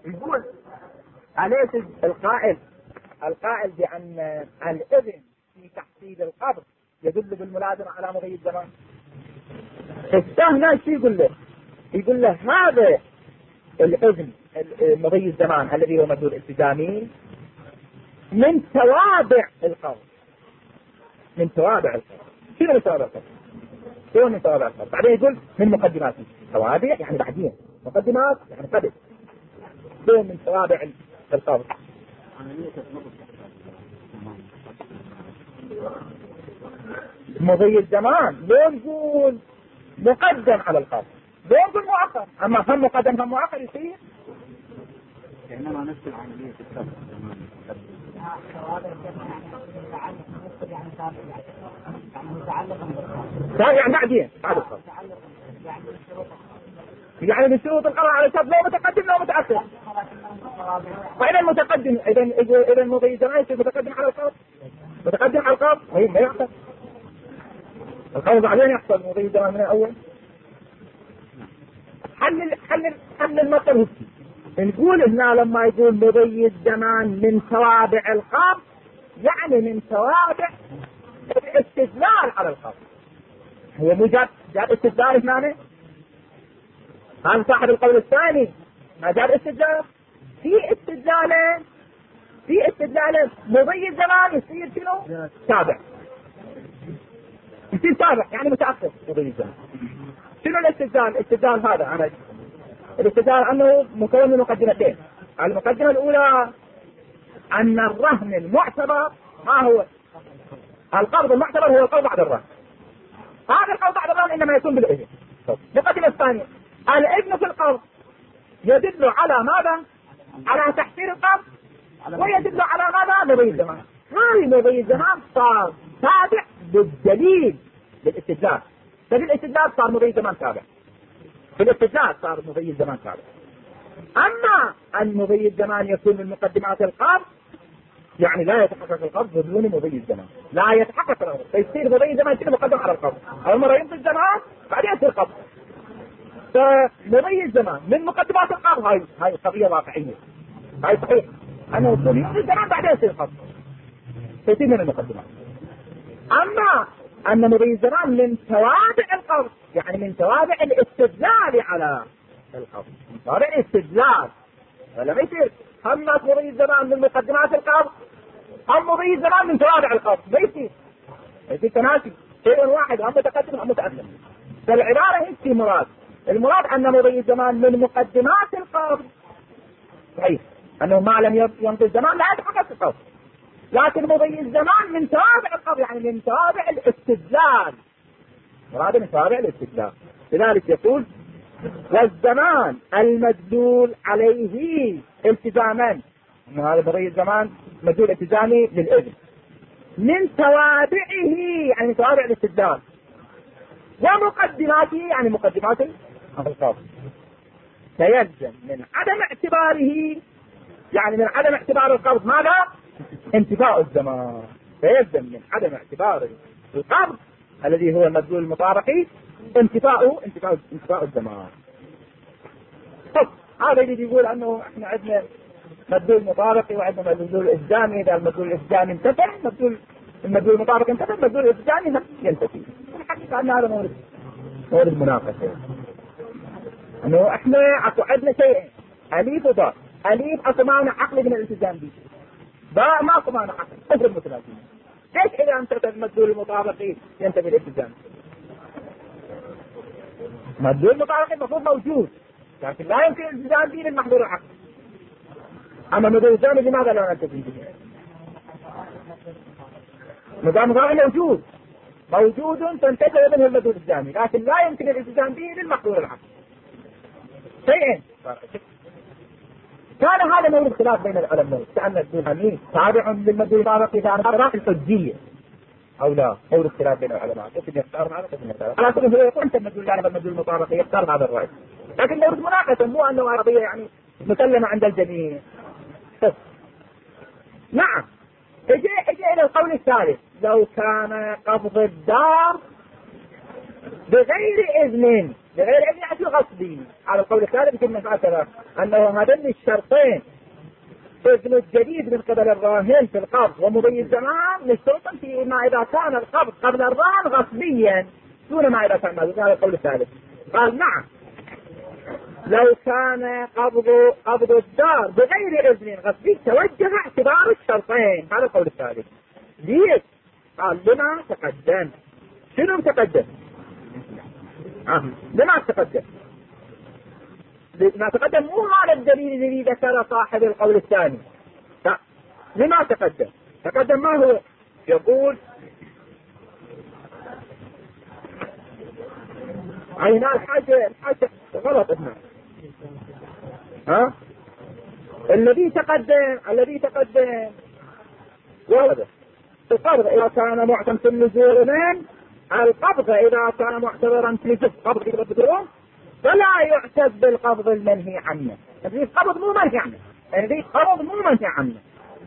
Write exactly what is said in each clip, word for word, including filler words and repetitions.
يقول أليس القائل القائل بأن الإذن في تحصيل القبض يدل بالملازمة على مضي الزمان؟ السهل شو يقول له؟ يقول له هذا الإذن مضي الزمان الذي هو مدلول التزامي من توابع القبض، من توابع القبض. شنو من توابع القبض؟ شنو من توابع القبض؟ بعدين يقول من مقدماته. توابع يعني بعدين، مقدمات يعني قبل. شنو من توابع القبض؟ مضي الزمان لو نقول مقدم على القبض، لو نقول مؤخر. اما هم مقدم هم مؤخر يصير إنما نفس العملية في السابق يعني بعدين بعد القبض، يعني من شروط القضاء على الشرط لو متقدم لو متأخر. فإذا المتقدم إذا إذا المضي الزمان يصير متقدم على القبض، متقدم على القبض هي ما يحصل القبض بعدين يحصل مضي الزمان من الأول. حل حل حل المطلب. نقول هنا لما يقول مضي الزمان من توابع القبض يعني من توابع الاستدلال على القبض. هو مو جاب جاب استدلال هنا؟ هذا صاحب القول الثاني ما جاب استدلال. في استدلاله في استدلاله مضي الزمان يصير شنو؟ تابع، يصير تابع يعني متأخر مضي الزمان. شنو الاستدلال؟ الاستدلال هذا أنا الاستدلال أنه مكون من مقدمتين. المقدمة الأولى أن الرهن المعتبر ما هو؟ القبض المعتبر هو القبض بعد الرهن. هذا القبض بعد الرهن إنما يكون بالإذن. المقدمة الثانية الإذن في القبض يدل على ماذا؟ على تحصيل القبض، ويدل على ماذا؟ مضي الزمان. هاي مضي الزمان صار تابع بالدليل بالاستدلال. ففي الاستدلال صار مضي الزمان تابع، في الاستدلال صار مضي الزمان تابع. أما أن مضي الزمان يكون من مقدمات القبض يعني لا يتحقق القبض بدون مضي الزمان، لا يتحقق القبض. فيصير مضي الزمان كله مقدم على القبض. أول مرة يمضي الزمان بعدين يصير القبض. فمضي الزمان من مقدمات القبض هاي هاي قضية واقعية، هاي صحيح أنه يكون يمضي الزمان بعدين يصير القبض، فيصير من المقدمات. أما أن مضي الزمان من توابع القبض يعني من توابع الاستدلال على القبض، من توابع الاستدلال. ولا ما يصير هم مضي الزمان من مقدمات القبض هم مضي الزمان من توابع القبض، ما يصير يصير تناسي شيء واحد، هم متقدم هم متأخر. فالعبارة هي مراد المراد أن مضي الزمان من مقدمات القبض صحيح أنه ما لم يمضي الزمان لا يتحقق القبض، لكن مضي الزمان من توابع القبض يعني من توابع الاستدلال، مراد من توابع الاستدلال. لذلك يقول والزمان المدلول عليه التزاما، ان هذا مضي الزمان مدلول التزامي للإذن من توابعه يعني من توابع الاستدلال، ومقدماته يعني مقدمات القبض، فيلزم من عدم اعتباره يعني من عدم اعتبار القبض ماذا؟ انتفاء الزمان. فيلزم من عدم اعتبار القبض الذي هو المدلول المطابقي انتفاء انتفاء انتفاء الزمان. طب هذا اللي يقول انه احنا عندنا مدلول مطابقي وعندنا مدلول الزامي. اذا المدلول الزامي انتفى مدلول المدلول المطابقي انتفى المدلول الزامي ينتفي. الحقيقه ان هذا مورد مورد مناقشه، انه احنا اكو عندنا شيئين اليف وباء. اليف اكو معنى عقلي من الالتزام به، باء ما اكو معنى عقلي صفر متلازمين. ليش اذا انتفى المدلول المطابقي ينتفي الالتزام؟ المدلول المطابقي المفروض موجود لكن لا يمكن الالتزام به للمحظور العقلي. اما المدلول الزامي لماذا لا نلتزم به؟ المدلول المطابقي موجود موجود تنتفي منه المدلول الزامي لكن لا يمكن الالتزام به للمحظور العقلي. شيئين كان هذا مورد خلاف بين العلماء، كأن الدين تابع للمدلول المطابقي إذا أردت الحجية أو لا. مورد خلاف بين العلماء قسم يختار هذا قسم يختار على كل هو يقول أنت المدلول يعني المدلول المطابقي يختار هذا الرأي، لكن مورد مناقشة مو أنه عربية يعني مسلمة عند الجميع. نعم اجي اجي إلى القول الثالث لو كان قبض الدار بغير إذن بغير إذن يعني غصبي. على القول الثالث يمكن مسألة أنه هذين الشرطين إذن الجديد من قبل الراهن في القبض ومضي الزمان مشترطا فيما إذا كان القبض قبل الرهن غصبيا دون ما إذا كان ماذا. هذا القول الثالث. قال نعم لو كان قبض قبض الدار بغير إذن غصبي توجه اعتبار الشرطين. هذا القول الثالث. ليش؟ قال لما تقدم. شنو تقدم؟ آه. لما تقدم؟ لما تقدم مو هذا الدليل الذي ذكر صاحب القول الثاني. لا. لما تقدم؟ تقدم ما هو؟ يقول عينا الحاجة الحاجة غلط هنا. ها؟ الذي تقدم الذي تقدم وهذا القبض إذا كان معتم في النزول من القبض إذا كان معتبرا في جزء قبض يقبضون فلا يعتد بالقبض المنهي عنه. هذه القبض مو منهي عنه. هذه القبض مو منهي عنه.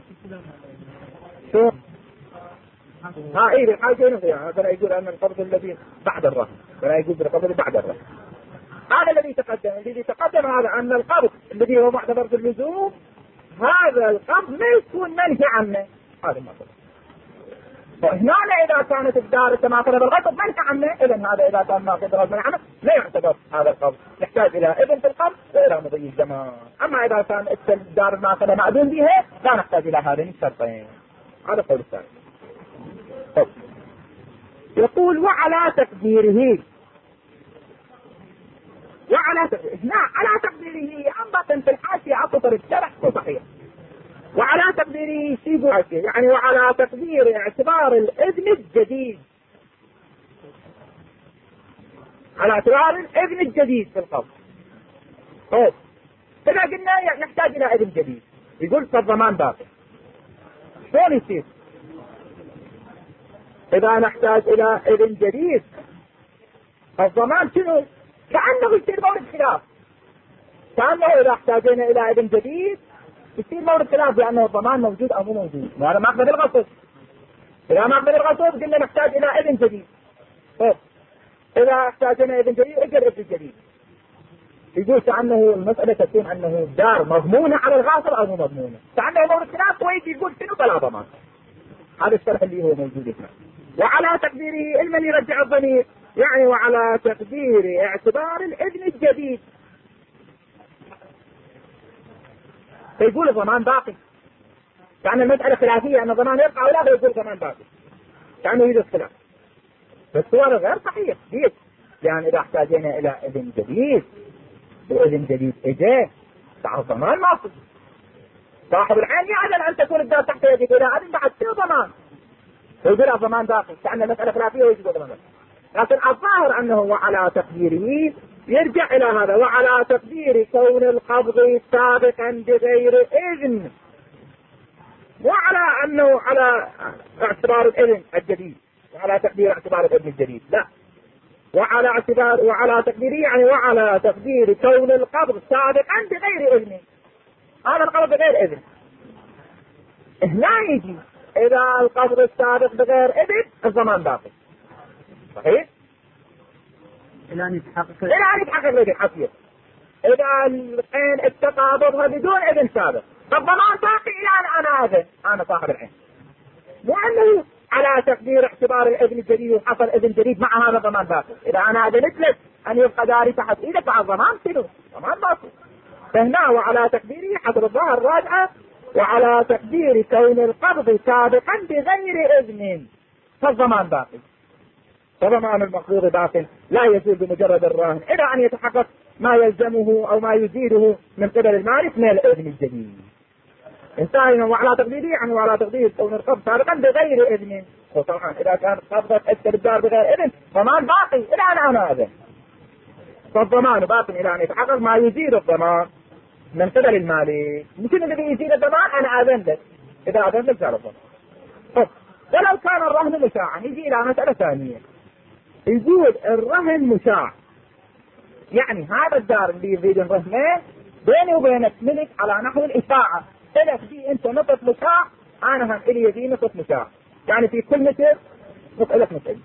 شو؟ ها إيه الحاجة نفسها. هذا يقول أن القبض الذي بعد الرهن فلا يقول بالقبض بعد الرهن. هذا الذي تقدم. الذي تقدم هذا أن القبض الذي هو معتبر باللزوم هذا القبض ما يكون منهي عنه. هذا ما قلت. فهنا إذا كانت الدار تماثل بالغصب منهي عنه إذا هذا إذا كان ما قدر منهي عنه لا يعتبر هذا القبض. يحتاج إلى إذن في القبض وإلى مضي الزمان. أما إذا كان الدار الماثلة معدوم بها لا نحتاج إلى هذين الشرطين. هذا قول الثاني. يقول وعلى تقديره وعلى تقديره نعم على تقديره أنبطا في الحاشية عطفر الشرح صحيح. وعلى تقديره سيبوا حاشية يعني وعلى تقدير اعتبار الإذن الجديد على اعتبار الإذن الجديد في القبض. طيب إذا قلنا نحتاج إلى إذن جديد يقول فالضمان باقي. شلون يصير؟ إذا نحتاج إلى إذن جديد الضمان شنو؟ كأنه يصير مورد خلاف. كأنه إذا احتاجنا إلى إذن جديد يصير مورد خلاف لأنه الضمان موجود أو مو موجود. وهذا ما أقبل الغصب. إذا ما أقبل الغصب قلنا نحتاج إلى إذن جديد. طيب إذا احتاجنا إذن جديد اجل إذن جديد. يقول كأنه المسألة تكون أنه دار مضمونة على الغاصب أو مو مضمونة. كأنه مورد خلاف ويجي يقول شنو بلا ضمان. هذا الشرح اللي هو موجود هنا. وعلى تقديره المن يرجع الضمير يعني وعلى تقدير اعتبار الإذن الجديد. فيقول الضمان باقي. كأن المسألة خلافية أن الضمان يبقى ولا فيقول الضمان باقي. كأنه يوجد خلاف. بس هو غير صحيح. ليش؟ لأن إذا احتاجنا إلى إذن جديد وإذن جديد إجاه تعال الضمان باقي. صاحب العين يعلم أن تكون الدار تحت يدك إلى أذن بعد في ضمان. فيقول الضمان باقي. كأن المسألة خلافية ويجب الضمان. لكن الظاهر أنه وعلى تقديره يرجع إلى هذا وعلى تقدير كون القبض سابقا بغير إذن وعلى أنه على اعتبار الإذن الجديد وعلى تقدير اعتبار الإذن الجديد لا وعلى اعتبار وعلى تقديره يعني وعلى تقدير كون القبض سابقا بغير إذن. هذا القبض بغير إذن هنا يجي إذا القبض السابق بغير إذن الضمان باقي. صحيح؟ إلى أن يتحقق إلى أن يتحقق لك الحصير. إذا العين التقابضها بدون إذن سابق فالضمان باقي إلى أن أنا أذن أنا صاحب العين. مو أنه على تقدير اعتبار الإذن الجديد وحصل إذن جديد مع هذا الضمان باقي. إذا أنا أذنت لك أن يبقى داري تحت إيدك مع الضمان شنو؟ الضمان باقي. فهنا وعلى تقديره حسب الظاهر الراجعة وعلى تقدير كون القبض سابقا بغير إذن فالضمان باقي. فضمان المقبوض باق لا يزول بمجرد الراهن إلى أن يتحقق ما يلزمه أو ما يزيده من قبل المالك من الإذن الجديد. انتهينا وعلى تقديره يعني وعلى تقدير كون القبض سابقا بغير إذن. وطبعا إذا كانت قبضة أكثر الدار بغير إذن ضمان باقي إلى أن أنا أذن. فالضمان باق إلى أن يتحقق ما يزيد الضمان من قبل المالك. ممكن الذي يزيد الضمان أنا أذن لك إذا أذن لك صار الضمان. ولو كان الرهن مشاعا يجي إلى مسألة ثانية. يقول الرهن مشاع يعني هذا الدار اللي يريد الرهنه بيني وبينك ملك على نحو الإشاعة. إلك دي أنت نقط مشاع أنا هم إلي يدي نقط مشاع يعني في كل متر نقط لك متر.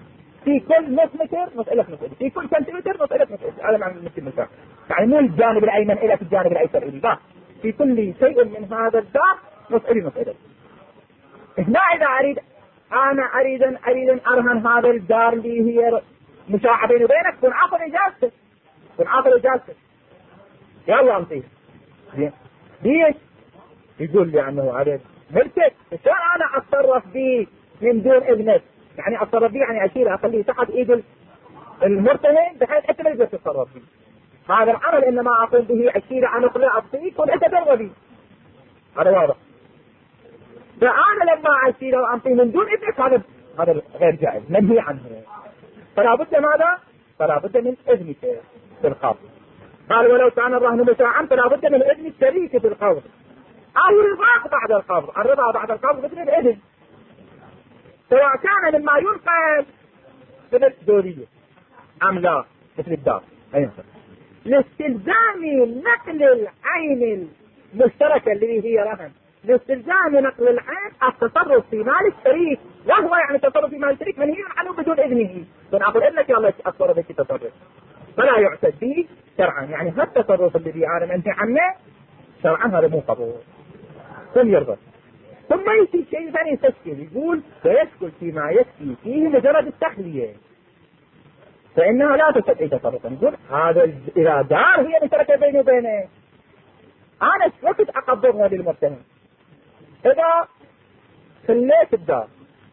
في كل نص متر مسألة مسألة، في كل سنتيمتر مسألة مسألة. هذا معنى مثل المساحة. يعني مو الجانب الأيمن إلى في الجانب الأيسر إلى، لا، في كل شيء من هذا الدار مسألة مسألة. هنا إذا أريد أنا أريد أن أريد أن أرهن هذا الدار اللي هي مشاعة بيني وبينك، كن عاطل إجازتك، كن عاطل إجازتك، يلا أنطيه. ليش؟ يقول لي أنه عليه ملكك، شلون أنا أتصرف به من دون إذنك؟ يعني أتصرف به يعني أشيله أخليه تحت إيد المرتهن بحيث أنت ما تقدر تتصرف به. هذا العمل إنما أقوم به أشيله عن أخليه أعطيك وأنت ترضى به. هذا واضح. فأنا لما أشيله وأعطيه من دون إذنك هذا هذا غير جائز، منهي عنه. فلا بد ماذا؟ فلا بد من إذنك في القبض. قال ولو كان الرهن مشاعا فلا بد من إذن الشريك في القبض أو الرضا بعد القبض. الرضا بعد القبض مثل الإذن، سواء كان مما ينقل من الدورية أم لا، مثل الدار. لاستلزام نقل العين المشتركة اللي هي رهن، لاستلزام نقل العين التصرف في مال الشريك، وهو يعني التصرف في مال الشريك منهي عنه بدون إذنه. فنقول إنك يا الله أتصرف في تصرف فلا يعتد به شرعا. يعني هذا التصرف الذي أنا منهي عنه شرعا هذا مو قبول، ثم يرضى. ثم يجي شيء ثاني يستشكل، يقول فيشكل فيما يكفي فيه مجرد التخلية فإنها لا تستدعي تصرفا. يقول هذا إذا دار هي مشتركة بيني وبينه، أنا ايش وقت أقبضها للمرتهن؟ إذا خليت الدار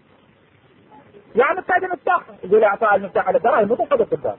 يعني قاعد المفتاح، يقول أعطاء المفتاح على الدار مو تقبض الدار.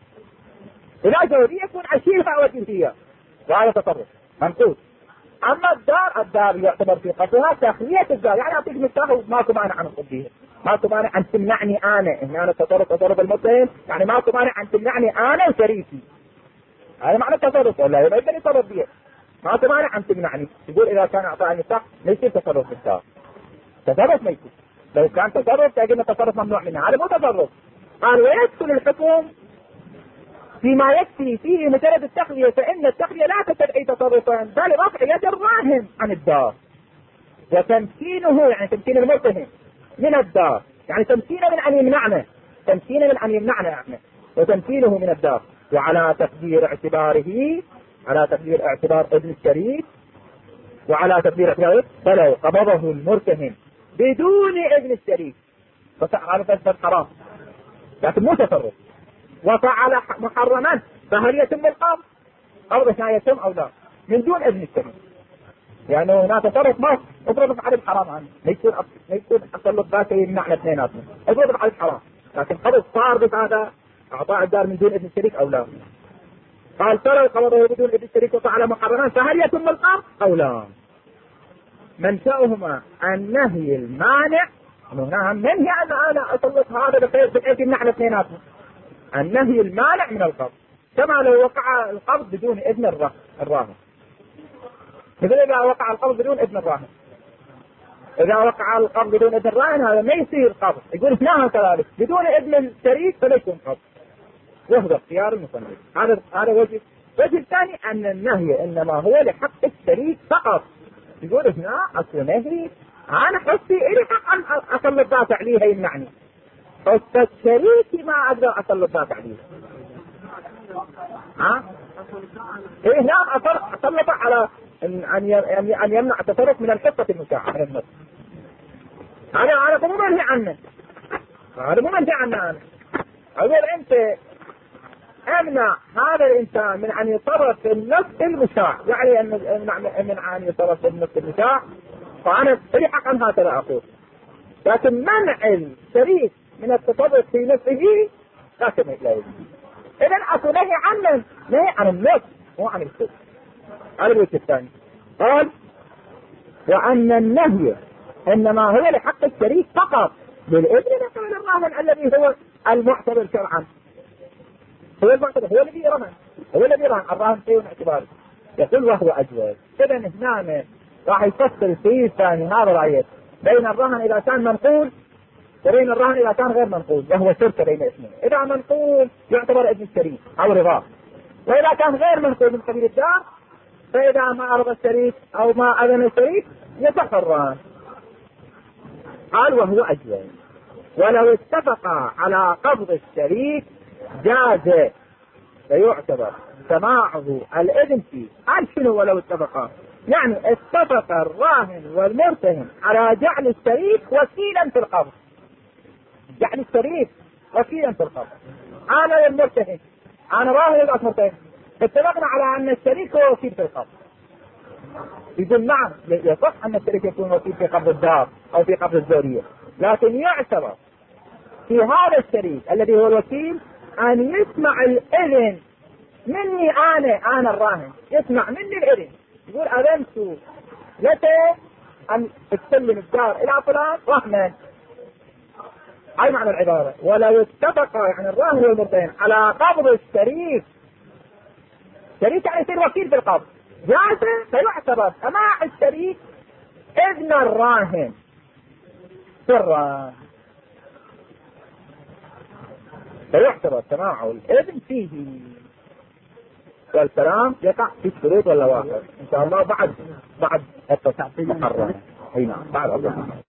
إذا جودي يكون أشيلها أودي فيها وهذا تصرف منقول. أما الدار الدار يعتبر في قصها تخلية الدار، يعني أعطيك مفتاح وماكو مانع عن قبضها، ماكو مانع أن تمنعني أنا، إن أنا تصرف تصرف المرتهن، يعني ماكو مانع أن تمنعني أنا وشريكي. هذا معنى التصرف، ولا يبقى يقدر يتصرف بيه، ماكو مانع أن تمنعني. يقول إذا كان أعطاني المفتاح ما يصير تصرف بالدار، تصرف ما يصير. لو كان تصرف تجد تصرف ممنوع منه، هذا مو تصرف. قال ويدخل الحكم فيما يكفي فيه مجرد التخلية، فإن التخلية لا تستدعي تصرفا بل رفع يد الراهن عن الدار وتمكينه، يعني تمكين المرتهن من الدار، يعني تمكينه من أن يمنعنا، تمكينه من أن يمنعنا يعني وتمكينه من الدار. وعلى تقدير اعتباره، على تقدير اعتبار ابن الشريك، وعلى تقدير اعتباره فلو قبضه المرتهن بدون ابن الشريك فهذا تصرف حرام لكن مو تصرف، وفعل محرما فهل يتم القبض؟ قبض لا يتم او لا من دون ابن الشريك، يعني هنا تصرف ما اضرب على الحرام عنه، ما يكون ما يكون تصرف ذاته يمنعنا اثنيناتنا، اضرب على الحرام، لكن قبض صار بهذا اعطاء الدار من دون ابن الشريك او لا. قال فلو قبضه بدون ابن الشريك وفعل محرما فهل يتم القبض او لا؟ منشأهما النهي المانع، هنا منهي ان انا اطلق هذا بحيث يمنعنا اثنيناتنا، النهي المانع من القبض، كما لو وقع القبض بدون اذن الراهن. مثل اذا وقع القبض بدون اذن الراهن، اذا وقع القبض بدون اذن الراهن هذا ما يصير قبض. يقول اثناها كذلك بدون اذن الشريك فلا يكون قبض، وهذا اختيار المصنف. هذا هذا وجه. وجه الثاني ان النهي انما هو لحق الشريك فقط. يقول هنا اصل نهي انا حسي الي حق ان اسلط ذات عليها يمنعني، بس الشريك ما اقدر اسلط ذات عليه. ها؟ ايه نعم اسلط على ان ان يمنع التصرف من الحصة المشاعة من النص. هذا هذا مو منهي عنه، هذا مو منهي عنه. انا اقول انت امنع هذا الانسان من ان يتصرف في النص المشاع، يعني ان من ان يتصرف في النص المشاع، فانا لي حق ان هكذا اقول. لكن منع الشريك من التصرف في نفسه لكن لا يجوز. اذا اصل نهي عنه نهي عن النص مو عن الشرك. هذا الوجه الثاني. قال وان النهي انما هو لحق الشريك فقط بالاذن من الراهن الذي هو المعتبر شرعا. هو المعتبر، هو الذي يرهن، هو الذي يرهن، الراهن شيء اعتباري. يقول وهو اجوز. اذا هنا راح يفصل في ثاني هذا رايت بين الرهن اذا كان منقول وبين الرهن اذا كان غير منقول، وهو شركه بين اثنين. اذا منقول يعتبر اذن الشريك او رضاه، واذا كان غير منقول من قبيل الدار فاذا ما ارضى الشريك او ما اذن الشريك يصح الرهن. قال وهو اجوز. ولو اتفقا على قبض الشريك جاز، فيعتبر سماعه الإذن فيه. قال شنو ولو اتفقا؟ يعني اتفق الراهن والمرتهن على جعل الشريك وكيلا في القبض، جعل الشريك وكيلا في القبض. انا والمرتهن، انا راهن وانت مرتهن، اتفقنا على ان الشريك هو وكيل في القبض. يقول نعم يصح ان الشريك يكون وكيل في قبض الدار او في قبض الزوجية، لكن يعتبر في هذا الشريك الذي هو الوكيل ان يسمع الاذن مني، انا انا الراهن يسمع مني الاذن، يقول اذنت لك ان تسلم الدار الى فلان رهنا. هاي معنى العبارة. ولو اتفق يعني الراهن والمرتهن على قبض الشريك، شريك يعني يصير وكيل في القبض، جاز فيعتبر سماع الشريك اذن الراهن سرا، فيعتبر سماعه الاذن فيه. والكلام يقع في الشروط ولا واقع ان شاء الله بعد بعد التصحيح محرم. اي نعم بعد التصحيح.